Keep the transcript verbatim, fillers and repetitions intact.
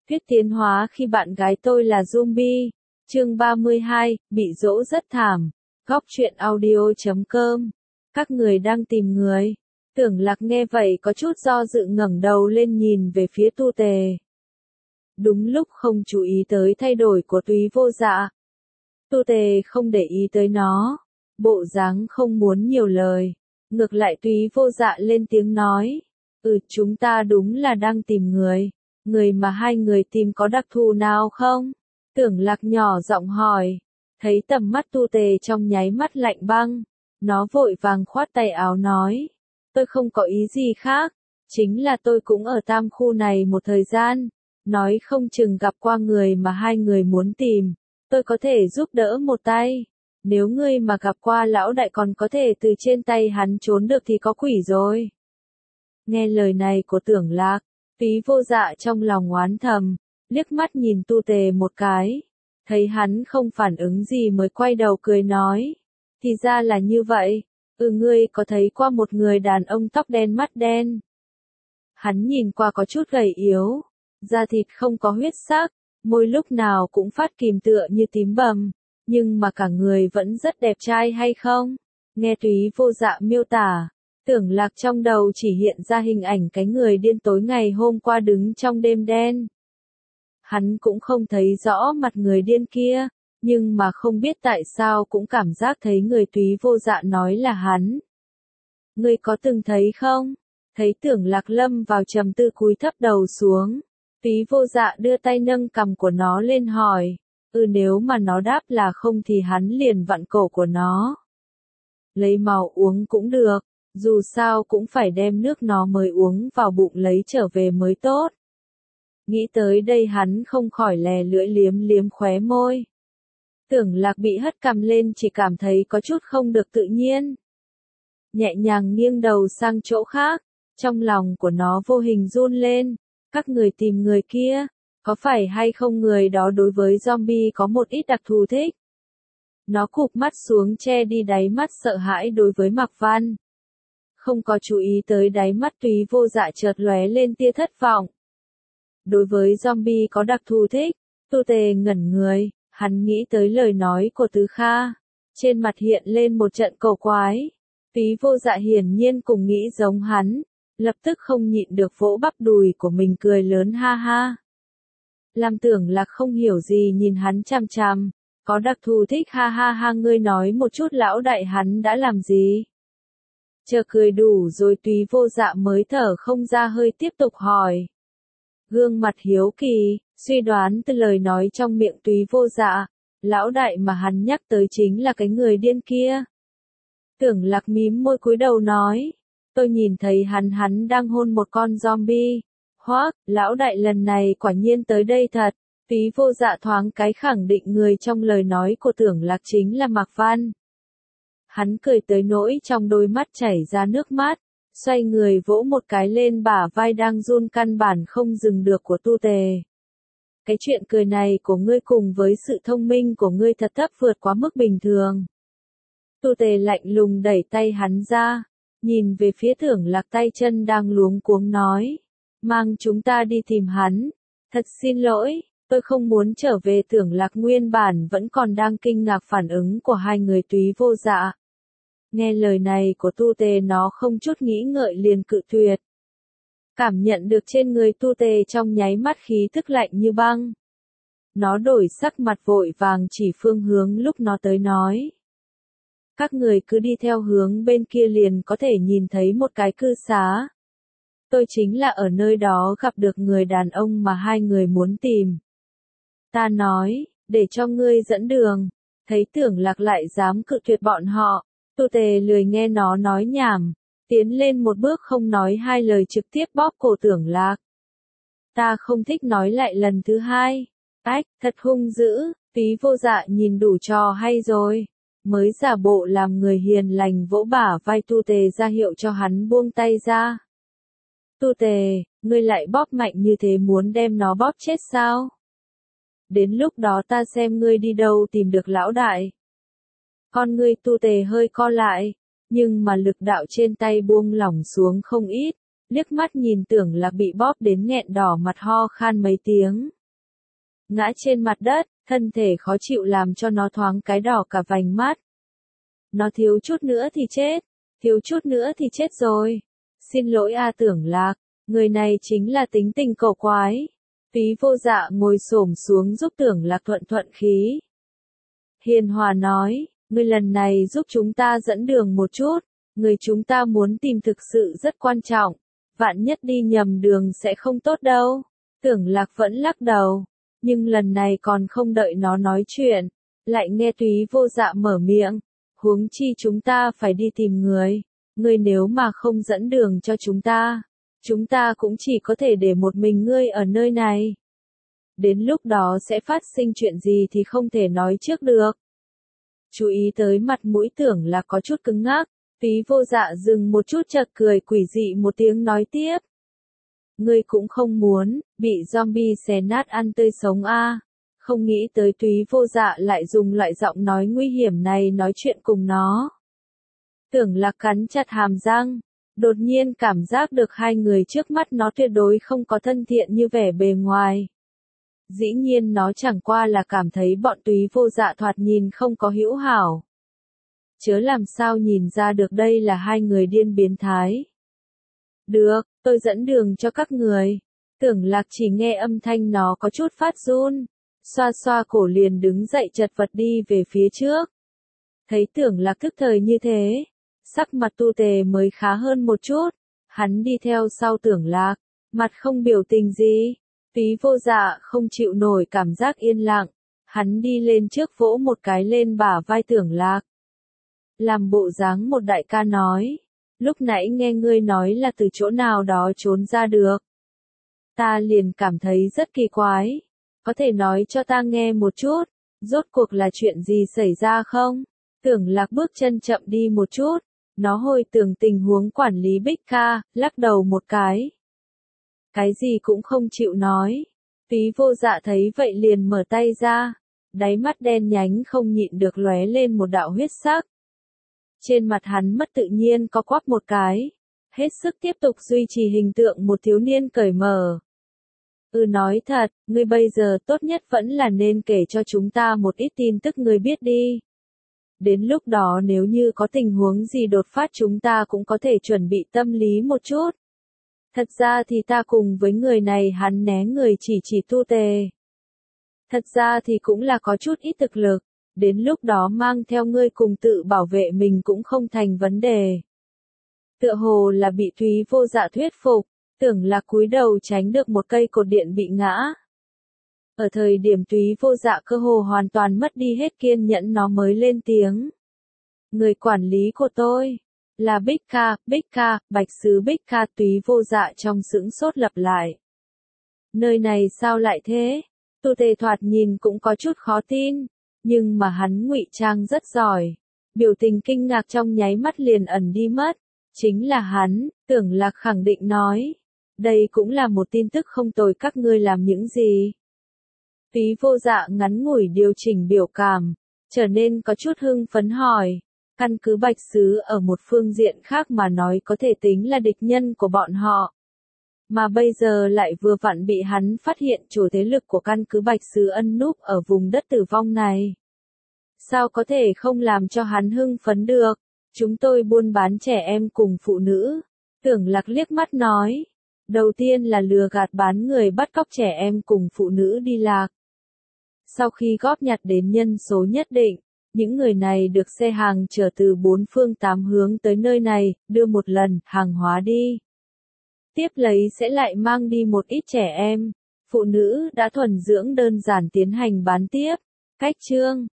Thuyết tiến hóa khi bạn gái tôi là zombie. Chương ba mươi hai, bị dỗ rất thảm. Góc truyện audio chấm com. Các người đang tìm người. Tưởng Lạc nghe vậy có chút do dự ngẩng đầu lên nhìn về phía Tu Tề. Đúng lúc không chú ý tới thay đổi của Túy Vô Dạ. Tu Tề không để ý tới nó. Bộ dáng không muốn nhiều lời. Ngược lại Túy Vô Dạ lên tiếng nói. Ừ, chúng ta đúng là đang tìm người. Người mà hai người tìm có đặc thù nào không? Tưởng Lạc nhỏ giọng hỏi. Thấy tầm mắt Tu Tề trong nháy mắt lạnh băng. Nó vội vàng khoát tay áo nói. Tôi không có ý gì khác. Chính là tôi cũng ở Tam Khu này một thời gian. Nói không chừng gặp qua người mà hai người muốn tìm. Tôi có thể giúp đỡ một tay. Nếu ngươi mà gặp qua lão đại còn có thể từ trên tay hắn trốn được thì có quỷ rồi. Nghe lời này của Tưởng Lạc. Túy Vô Dạ trong lòng oán thầm, liếc mắt nhìn Tu Tề một cái, thấy hắn không phản ứng gì mới quay đầu cười nói, thì ra là như vậy, ừ ngươi có thấy qua một người đàn ông tóc đen mắt đen. Hắn nhìn qua có chút gầy yếu, da thịt không có huyết sắc, môi lúc nào cũng phát kìm tựa như tím bầm, nhưng mà cả người vẫn rất đẹp trai hay không? Nghe Túy Vô Dạ miêu tả. Tưởng Lạc trong đầu chỉ hiện ra hình ảnh cái người điên tối ngày hôm qua đứng trong đêm đen. Hắn cũng không thấy rõ mặt người điên kia, nhưng mà không biết tại sao cũng cảm giác thấy người Túy Vô Dạ nói là hắn. Ngươi có từng thấy không? Thấy Tưởng Lạc lâm vào trầm tư cúi thấp đầu xuống. Túy Vô Dạ đưa tay nâng cằm của nó lên hỏi. Ừ nếu mà nó đáp là không thì hắn liền vặn cổ của nó. Lấy máu uống cũng được. Dù sao cũng phải đem nước nó mới uống vào bụng lấy trở về mới tốt. Nghĩ tới đây hắn không khỏi lè lưỡi liếm liếm khóe môi. Tưởng Lạc bị hất cằm lên chỉ cảm thấy có chút không được tự nhiên. Nhẹ nhàng nghiêng đầu sang chỗ khác, trong lòng của nó vô hình run lên. Các người tìm người kia, có phải hay không người đó đối với zombie có một ít đặc thù thích? Nó cụp mắt xuống che đi đáy mắt sợ hãi đối với Mạc Văn. Không có chú ý tới đáy mắt Túy Vô Dạ chợt lóe lên tia thất vọng. Đối với zombie có đặc thù thích, Tu Tề ngẩn người, hắn nghĩ tới lời nói của Tứ Kha. Trên mặt hiện lên một trận cổ quái. Túy Vô Dạ hiển nhiên cùng nghĩ giống hắn, lập tức không nhịn được vỗ bắp đùi của mình cười lớn ha ha. Làm Tưởng Lạc không hiểu gì nhìn hắn chằm chằm, có đặc thù thích ha ha ha ngươi nói một chút lão đại hắn đã làm gì? Chờ cười đủ rồi Túy Vô Dạ mới thở không ra hơi tiếp tục hỏi. Gương mặt hiếu kỳ, suy đoán từ lời nói trong miệng Túy Vô Dạ, lão đại mà hắn nhắc tới chính là cái người điên kia. Tưởng Lạc mím môi cúi đầu nói, tôi nhìn thấy hắn hắn đang hôn một con zombie. Hoác, lão đại lần này quả nhiên tới đây thật. Túy Vô Dạ thoáng cái khẳng định người trong lời nói của Tưởng Lạc chính là Mạc Văn. Hắn cười tới nỗi trong đôi mắt chảy ra nước mắt, xoay người vỗ một cái lên bả vai đang run căn bản không dừng được của Tu Tề. Cái chuyện cười này của ngươi cùng với sự thông minh của ngươi thật thấp vượt quá mức bình thường. Tu Tề lạnh lùng đẩy tay hắn ra, nhìn về phía Tưởng Lạc tay chân đang luống cuống nói. Mang chúng ta đi tìm hắn. Thật xin lỗi, tôi không muốn trở về. Tưởng Lạc nguyên bản vẫn còn đang kinh ngạc phản ứng của hai người Túy Vô Dạ. Nghe lời này của Tu Tề nó không chút nghĩ ngợi liền cự tuyệt. Cảm nhận được trên người Tu Tề trong nháy mắt khí tức lạnh như băng. Nó đổi sắc mặt vội vàng chỉ phương hướng lúc nó tới nói. Các người cứ đi theo hướng bên kia liền có thể nhìn thấy một cái cư xá. Tôi chính là ở nơi đó gặp được người đàn ông mà hai người muốn tìm. Ta nói, để cho ngươi dẫn đường. Thấy Tưởng Lạc lại dám cự tuyệt bọn họ. Tu Tề lười nghe nó nói nhảm, tiến lên một bước không nói hai lời trực tiếp bóp cổ Tưởng Lạc. Ta không thích nói lại lần thứ hai. Ách, thật hung dữ. Túy Vô Dạ nhìn đủ trò hay rồi. Mới giả bộ làm người hiền lành vỗ bả vai Tu Tề ra hiệu cho hắn buông tay ra. Tu Tề, ngươi lại bóp mạnh như thế muốn đem nó bóp chết sao? Đến lúc đó ta xem ngươi đi đâu tìm được lão đại. Con ngươi Tu Tề hơi co lại, nhưng mà lực đạo trên tay buông lỏng xuống không ít, liếc mắt nhìn Tưởng Lạc bị bóp đến nghẹn đỏ mặt ho khan mấy tiếng. ngã trên mặt đất, thân thể khó chịu làm cho nó thoáng cái đỏ cả vành mắt. Nó thiếu chút nữa thì chết, thiếu chút nữa thì chết rồi. Xin lỗi a Tưởng Lạc, người này chính là tính tình cổ quái. Phí Vô Dạ ngồi xổm xuống giúp Tưởng Lạc thuận thuận khí. Hiền hòa nói, ngươi lần này giúp chúng ta dẫn đường một chút, người chúng ta muốn tìm thực sự rất quan trọng, vạn nhất đi nhầm đường sẽ không tốt đâu. Tưởng Lạc vẫn lắc đầu, nhưng lần này còn không đợi nó nói chuyện, lại nghe Túy Vô Dạ mở miệng, huống chi chúng ta phải đi tìm người, ngươi nếu mà không dẫn đường cho chúng ta, chúng ta cũng chỉ có thể để một mình ngươi ở nơi này. Đến lúc đó sẽ phát sinh chuyện gì thì không thể nói trước được. Chú ý tới mặt mũi Tưởng Lạc có chút cứng ngắc, Phí Vô Dạ dừng một chút chợt cười quỷ dị một tiếng nói tiếp. Ngươi cũng không muốn, bị zombie xé nát ăn tươi sống a à. Không nghĩ tới Túy Vô Dạ lại dùng loại giọng nói nguy hiểm này nói chuyện cùng nó. Tưởng Lạc cắn chặt hàm răng, đột nhiên cảm giác được hai người trước mắt nó tuyệt đối không có thân thiện như vẻ bề ngoài. Dĩ nhiên nó chẳng qua là cảm thấy bọn Túy Vô Dạ thoạt nhìn không có hữu hảo. Chớ làm sao nhìn ra được đây là hai người điên biến thái. Được, tôi dẫn đường cho các người. Tưởng Lạc chỉ nghe âm thanh nó có chút phát run, xoa xoa cổ liền đứng dậy chật vật đi về phía trước. Thấy Tưởng Lạc tức thời như thế, sắc mặt Tu Tề mới khá hơn một chút, hắn đi theo sau Tưởng Lạc, mặt không biểu tình gì. Phí Vô Dạ không chịu nổi cảm giác yên lặng, hắn đi lên trước vỗ một cái lên bả vai Tưởng Lạc. Làm bộ dáng một đại ca nói, lúc nãy nghe ngươi nói là từ chỗ nào đó trốn ra được. Ta liền cảm thấy rất kỳ quái, có thể nói cho ta nghe một chút, rốt cuộc là chuyện gì xảy ra không? Tưởng Lạc bước chân chậm đi một chút, nó hồi tưởng tình huống quản lý Bích Ca, lắc đầu một cái. Cái gì cũng không chịu nói. Phí Vô Dạ thấy vậy liền mở tay ra, đáy mắt đen nhánh không nhịn được lóe lên một đạo huyết sắc. Trên mặt hắn mất tự nhiên có quắp một cái, hết sức tiếp tục duy trì hình tượng một thiếu niên cởi mở. Ừ nói thật, ngươi bây giờ tốt nhất vẫn là nên kể cho chúng ta một ít tin tức ngươi biết đi. Đến lúc đó nếu như có tình huống gì đột phát chúng ta cũng có thể chuẩn bị tâm lý một chút. Thật ra thì ta cùng với người này hắn né người chỉ chỉ Tu Tề. Thật ra thì cũng là có chút ít thực lực, đến lúc đó mang theo ngươi cùng tự bảo vệ mình cũng không thành vấn đề. Tựa hồ là bị Túy Vô Dạ thuyết phục, Tưởng Lạc cúi đầu tránh được một cây cột điện bị ngã. Ở thời điểm Túy Vô Dạ cơ hồ hoàn toàn mất đi hết kiên nhẫn nó mới lên tiếng. Người quản lý của tôi là Bích Ca, Bích Ca, Bạch Sứ Bích Ca. Túy Vô Dạ trong sững sốt lặp lại. Nơi này sao lại thế? Tu Tề thoạt nhìn cũng có chút khó tin, nhưng mà hắn ngụy trang rất giỏi. Biểu tình kinh ngạc trong nháy mắt liền ẩn đi mất. Chính là hắn, Tưởng Lạc khẳng định nói. Đây cũng là một tin tức không tồi, các ngươi làm những gì? Túy Vô Dạ ngắn ngủi điều chỉnh biểu cảm, trở nên có chút hưng phấn hỏi. Căn cứ Bạch Sứ ở một phương diện khác mà nói có thể tính là địch nhân của bọn họ. Mà bây giờ lại vừa vặn bị hắn phát hiện chủ thế lực của căn cứ Bạch Sứ ẩn núp ở vùng đất tử vong này. Sao có thể không làm cho hắn hưng phấn được? Chúng tôi buôn bán trẻ em cùng phụ nữ. Tưởng Lạc liếc mắt nói. Đầu tiên là lừa gạt bán người bắt cóc trẻ em cùng phụ nữ đi lạc. Sau khi góp nhặt đến nhân số nhất định, những người này được xe hàng chở từ bốn phương tám hướng tới nơi này, đưa một lần hàng hóa đi. Tiếp lấy sẽ lại mang đi một ít trẻ em, phụ nữ đã thuần dưỡng đơn giản tiến hành bán tiếp. Cách chương